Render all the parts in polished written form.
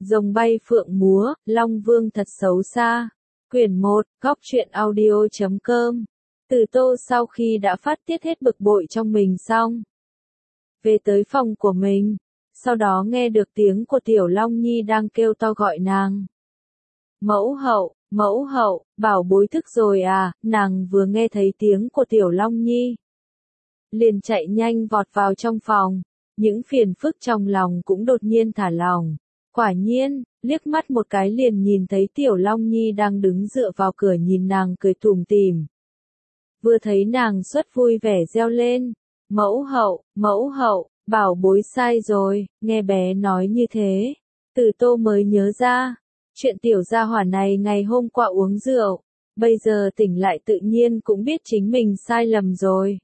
Rồng bay phượng múa, Long Vương thật xấu xa. Quyển 1, Góc truyện audio.com. Từ Tô sau khi đã phát tiết hết bực bội trong mình xong, về tới phòng của mình, sau đó nghe được tiếng của Tiểu Long Nhi đang kêu to gọi nàng. Mẫu hậu, bảo bối thức rồi à, nàng vừa nghe thấy tiếng của Tiểu Long Nhi, liền chạy nhanh vọt vào trong phòng, những phiền phức trong lòng cũng đột nhiên thả lỏng. Quả nhiên, liếc mắt một cái liền nhìn thấy Tiểu Long Nhi đang đứng dựa vào cửa nhìn nàng cười tủm tỉm. Vừa thấy nàng xuất vui vẻ reo lên, mẫu hậu, bảo bối sai rồi, nghe bé nói như thế. Từ Tô mới nhớ ra, chuyện tiểu gia hỏa này ngày hôm qua uống rượu, bây giờ tỉnh lại tự nhiên cũng biết chính mình sai lầm rồi.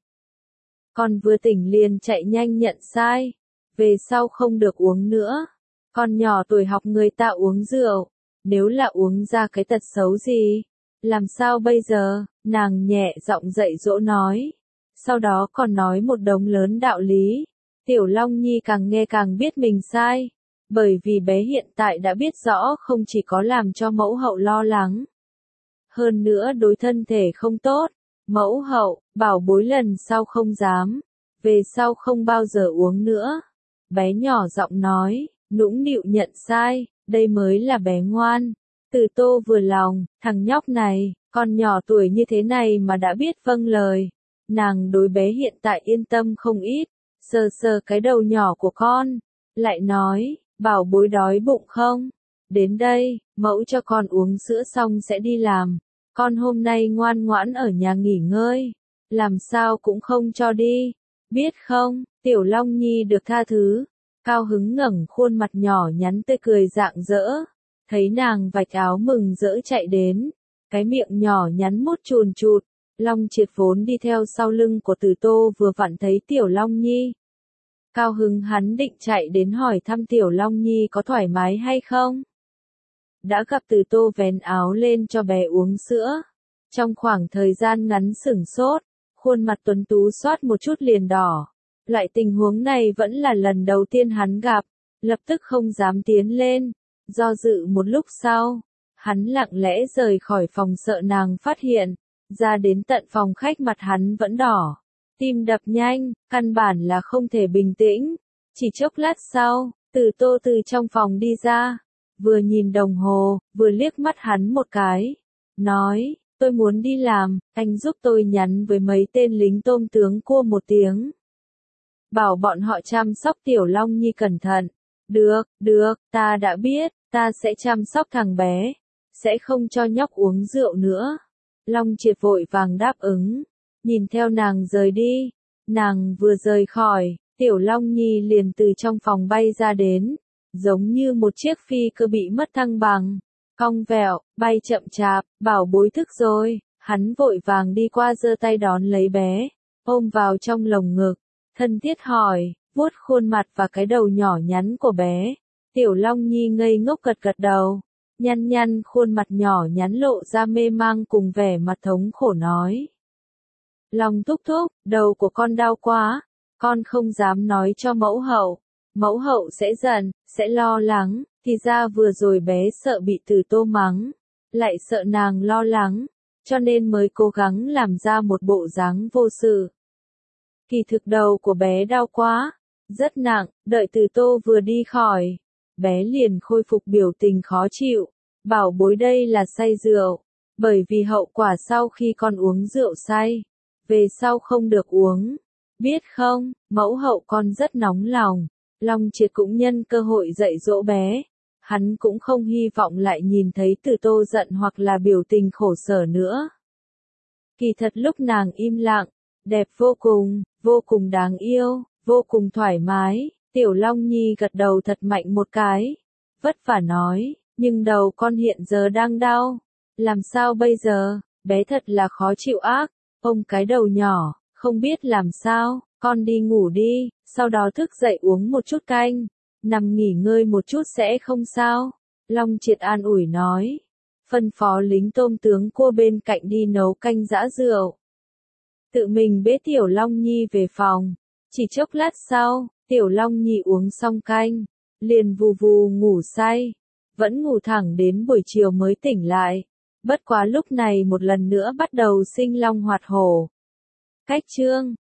Con vừa tỉnh liền chạy nhanh nhận sai, về sau không được uống nữa. Con nhỏ tuổi học người ta uống rượu, nếu là uống ra cái tật xấu gì, làm sao bây giờ, nàng nhẹ giọng dạy dỗ nói. Sau đó còn nói một đống lớn đạo lý. Tiểu Long Nhi càng nghe càng biết mình sai, bởi vì bé hiện tại đã biết rõ không chỉ có làm cho mẫu hậu lo lắng, hơn nữa đối thân thể không tốt. Mẫu hậu, bảo bối lần sau không dám, về sau không bao giờ uống nữa. Bé nhỏ giọng nói, nũng nịu nhận sai, đây mới là bé ngoan. Từ Tô vừa lòng, thằng nhóc này, con nhỏ tuổi như thế này mà đã biết vâng lời. Nàng đối bé hiện tại yên tâm không ít, sờ sờ cái đầu nhỏ của con, lại nói, bảo bối đói bụng không? Đến đây, mẫu cho con uống sữa xong sẽ đi làm. Con hôm nay ngoan ngoãn ở nhà nghỉ ngơi, làm sao cũng không cho đi, biết không? Tiểu Long Nhi được tha thứ, cao hứng ngẩng khuôn mặt nhỏ nhắn tươi cười rạng rỡ, thấy nàng vạch áo mừng rỡ chạy đến, cái miệng nhỏ nhắn mút chùn chụt. Long Triệt vốn đi theo sau lưng của Từ Tô vừa vặn thấy Tiểu Long Nhi, cao hứng hắn định chạy đến hỏi thăm Tiểu Long Nhi có thoải mái hay không. Đã gặp Từ Tô vén áo lên cho bé uống sữa, trong khoảng thời gian ngắn sửng sốt, khuôn mặt tuấn tú xoát một chút liền đỏ. Loại tình huống này vẫn là lần đầu tiên hắn gặp, lập tức không dám tiến lên, do dự một lúc sau, hắn lặng lẽ rời khỏi phòng sợ nàng phát hiện, ra đến tận phòng khách mặt hắn vẫn đỏ, tim đập nhanh, căn bản là không thể bình tĩnh. Chỉ chốc lát sau, Từ Tô từ trong phòng đi ra, vừa nhìn đồng hồ, vừa liếc mắt hắn một cái, nói, tôi muốn đi làm, anh giúp tôi nhắn với mấy tên lính tôm tướng cua một tiếng. Bảo bọn họ chăm sóc Tiểu Long Nhi cẩn thận. Được, ta đã biết, ta sẽ chăm sóc thằng bé, sẽ không cho nhóc uống rượu nữa. Long Triệt vội vàng đáp ứng, nhìn theo nàng rời đi. Nàng vừa rời khỏi, Tiểu Long Nhi liền từ trong phòng bay ra đến, giống như một chiếc phi cơ bị mất thăng bằng, cong vẹo, bay chậm chạp. Bảo bối thức rồi, hắn vội vàng đi qua giơ tay đón lấy bé, ôm vào trong lồng ngực, thân thiết hỏi, vuốt khuôn mặt và cái đầu nhỏ nhắn của bé. Tiểu Long Nhi ngây ngốc gật gật đầu, nhăn khuôn mặt nhỏ nhắn lộ ra mê mang cùng vẻ mặt thống khổ nói. Long thúc thúc, đầu của con đau quá, con không dám nói cho mẫu hậu sẽ giận, sẽ lo lắng. Thì ra vừa rồi bé sợ bị Từ Tô mắng, lại sợ nàng lo lắng, cho nên mới cố gắng làm ra một bộ dáng vô sự. Kỳ thực đầu của bé đau quá, rất nặng. Đợi Từ Tô vừa đi khỏi, bé liền khôi phục biểu tình khó chịu. Bảo bối đây là say rượu, bởi vì hậu quả sau khi con uống rượu say, về sau không được uống, biết không? Mẫu hậu con rất nóng lòng. Long Triệt cũng nhân cơ hội dạy dỗ bé, hắn cũng không hy vọng lại nhìn thấy Từ Tô giận hoặc là biểu tình khổ sở nữa. Kỳ thật lúc nàng im lặng, đẹp vô cùng đáng yêu, vô cùng thoải mái. Tiểu Long Nhi gật đầu thật mạnh một cái, vất vả nói, nhưng đầu con hiện giờ đang đau, làm sao bây giờ? Bé thật là khó chịu ác, ôm cái đầu nhỏ, không biết làm sao. Con đi ngủ đi, sau đó thức dậy uống một chút canh, nằm nghỉ ngơi một chút sẽ không sao. Long Triệt an ủi nói, phân phó lính tôm tướng cua bên cạnh đi nấu canh giã rượu. Tự mình bế Tiểu Long Nhi về phòng, chỉ chốc lát sau, Tiểu Long Nhi uống xong canh, liền vù vù ngủ say. vẫn ngủ thẳng đến buổi chiều mới tỉnh lại. Bất quá lúc này một lần nữa bắt đầu sinh long hoạt hổ. Cách chương